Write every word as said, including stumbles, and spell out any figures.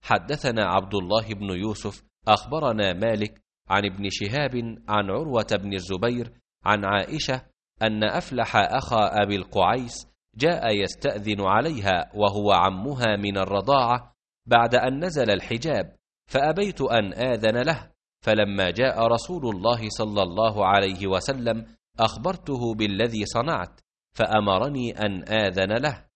حدثنا عبد الله بن يوسف أخبرنا مالك عن ابن شهاب عن عروة بن الزبير عن عائشة أن أفلح أخا أبي القعيس جاء يستأذن عليها وهو عمها من الرضاعة بعد أن نزل الحجاب، فأبيت أن آذن له، فلما جاء رسول الله صلى الله عليه وسلم أخبرته بالذي صنعت، فأمرني أن آذن له،